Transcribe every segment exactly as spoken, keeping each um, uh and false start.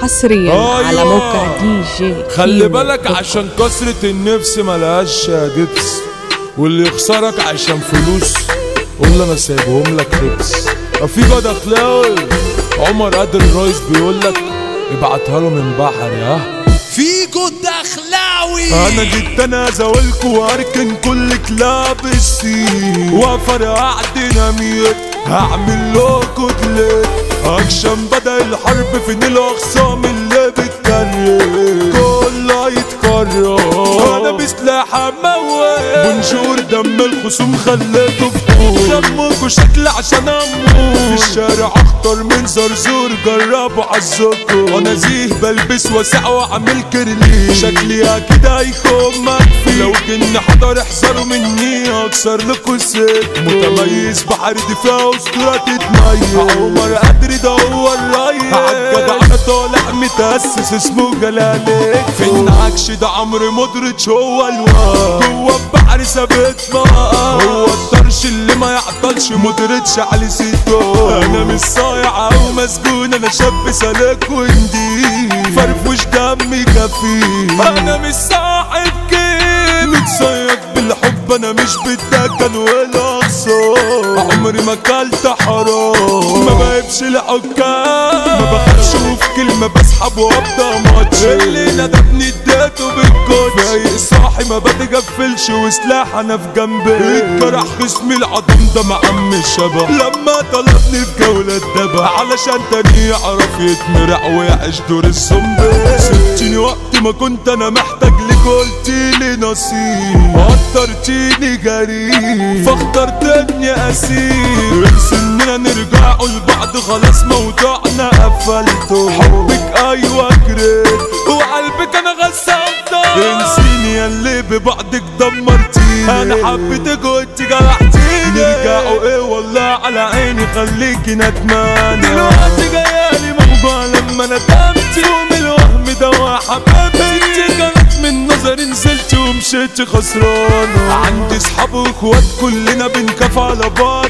حصريا أيوة. على موقع دي جي خلي بالك عشان كسرة النفس ملهاش دبس، واللي يخسرك عشان فلوس قول انا سايبهم لك لبس. في جد اخلاوي عمر قادر الرئيس بيقولك ابعتها له من بحر. ها في جد اخلاوي انا جيت انا زاولكوا واركن كل كلاب السين وافرقع ديناميت هعمل لكوا دليت اكشن بدأ الحرب فين الاخصام اللي بتكرر كله يتكرر انا بسلاح اموت بنشور دم الخصوم خليته فوق دمكوا شكل عشان اموت في الشارع اخطر من زرزور جربوا عالزكوا انا زيه بلبس واسع واعمل كرلي شكلي اكيد هيكون مكفي لو جن حضر احذروا مني اكسر لكوا الست متميز بحردي فيها اسطوره تتميز عمر قدري ده هو الريس عالجدع انا طالع متاسس اسمه جلالي فين عكش ده عمرو مدرتش هو الواد جوه البحر ثابت معاه هو الطرش اللي ما يعطلش مدرتش علي سيتو انا مش صايع او مسجون انا شاب سالك وندي فرفوش دمي كفيل انا مش صاحب كيف متصيد بالحب انا مش بالدكن والاقصار عمري ما كلت حرام ما بهبش الحكام ما بخافش وفي كلمه بسحب وابدا ماتش اللي ندبني اديته بالكوتش فايق صاحي ما بتغفلش وسلاح انا في جنبي اتجرح خصمي العظم ده معم الشبه لما طلبني في جوله الدبع علشان تاني يعرف يتمرع ويعيش دور الزومبي سبتيني وقت ما كنت انا محتاج لك قلتيلي نصيب وقدرتيني جريء فاخترتني اسير اننا نرجعوا لبعض خلاص موضوعنا قفلته حبك ايوه جريت وقلبك انا غسلته انسيني ياللي ببعدك دمرتيني انا حبيتك وانت جرحتيني نرجعوا ايه والله على عيني خليكي ندمانه دلوقتي جايالي موجوع لما ندمتي ومن الوهم ده وحبيبتي كانت من نظري نزلت ومشيت خسرانه عندي صحاب واخوات كلنا بنكاف على بعض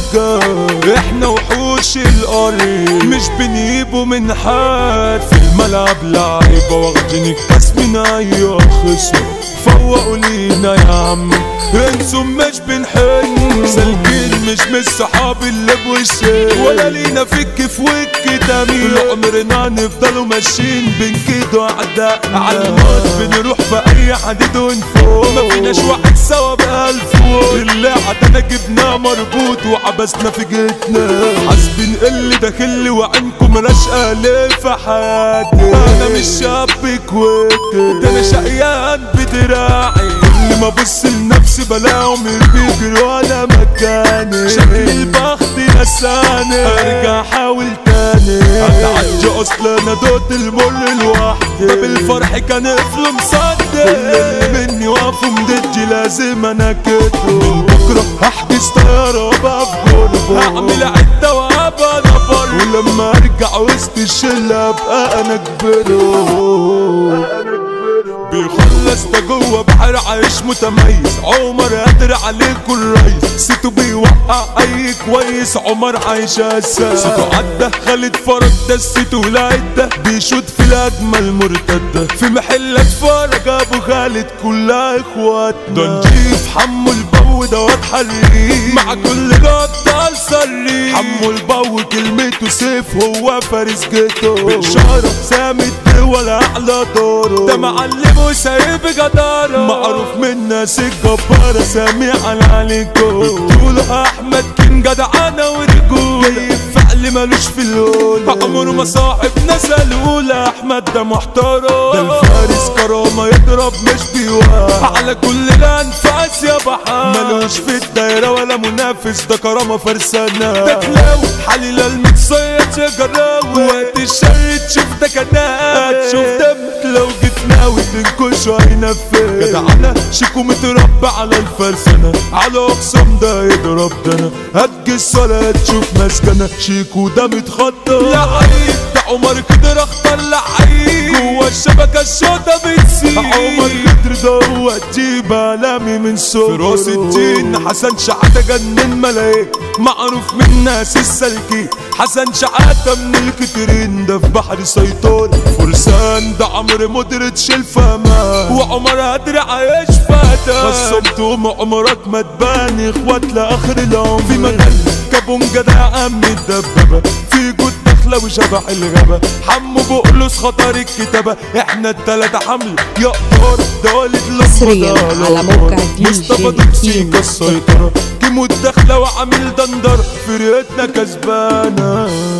الجار احنا وحوش القريب مش بنجيبوا من حد في الملعب لعيبه واخدين الكاس من اي خصم فوقوا لينا يا عم انسوا مش بنحن سالكين مش من الصحاب اللي بوشين ولا لينا فك في وك تميل عمرنا نفضلوا ماشيين بنكيدوا اعداء على الموت بنروح في اي حديد ونفوق ما فيناش واحد سوا بألف فوق اللي عدنا جبناه مربوط وعبسنا في جيتنا حاسبين اللي داخلي وعينكم ملاش الف حياتي انا مش شاب كويت ده انا شقيان بدراعي كل ما ابص لنفسي بلاقيهم بيجروا على مكاني شكل البخت نساني ارجع احاول تاني اتعدي اصلا انا دوت المر لوحدي باب الفرح كان قفل مصدق كل اللي مني وقفوا مضدي لازم انا كده من بكره هحجز طياره وابقى في غربه هعمل عده وابقى نفر ولما ارجع وسط الشله ابقى انا كبره بيخلص ده جوه بحر عايش متميز عمر قادر عليكوا الريس سيتو بيوقع اي كويس عمر عايش اساس سيتو عدى خالد فرج ده السيتو العده بيشوط في الاجمل مرتده في محلات فرج ابو خالد كلها اخواتنا ده نجيب حمو البو دوت حريق مع كل جبطال سري حمو البو كلمته سيف هو فارس جيتو بإشارة سامي الدول اعلى دوره ده معلم وسايب جدارة معروف من الناس الجبارة سامي على عليكم بتقولوا احمد كان جدعانة ورجولة جاي فعل مالوش في اللون عمره ما صاحب ناس الاولى احمد ده محترم ده الفارس كرامة يضرب مش بيوقع على كل الانفاس يا بحر مالوش في الدايرة ولا منافس ده كرامة فرسانة ده تلاوي حليل المتصيد يا جراوي وقت الشر تشوف ده كنات شوف دمك لو جيت ناوي تنكش هينفذ جدعنا شيكو متربى على الفرسانة على اقسام ده يضرب دنا هتجس ولا تشوف مسكنة شيكو ده متخطى لعيب ده عمر كدر اختار لعيب جوا الشبكة الشوطة بتسيب عمر كدر ده هو الجيب عالمي من صغره في راس الدين حسن شحاتة جنن ملايك معروف من الناس السالكين. حسن شحاتة من الكترين ده في بحر سيطرة. فرسان ده عمرو مدرتش الفما وعمر قادر عايش فاتا. خصمتهم عمرك ما تبان اخوات لاخر العمر. في مجال كابونجا ده عم الدبابة. في جود داخلة وشبح الغابة. حمو بقلص خطر الكتابة. احنا التلاتة حمل يقدر ده والد حصريا على موقع دي مصطفى جي دوكسيكا السيطرة. كيمو الداخلة وعامل دندر فرقتنا كسبانة.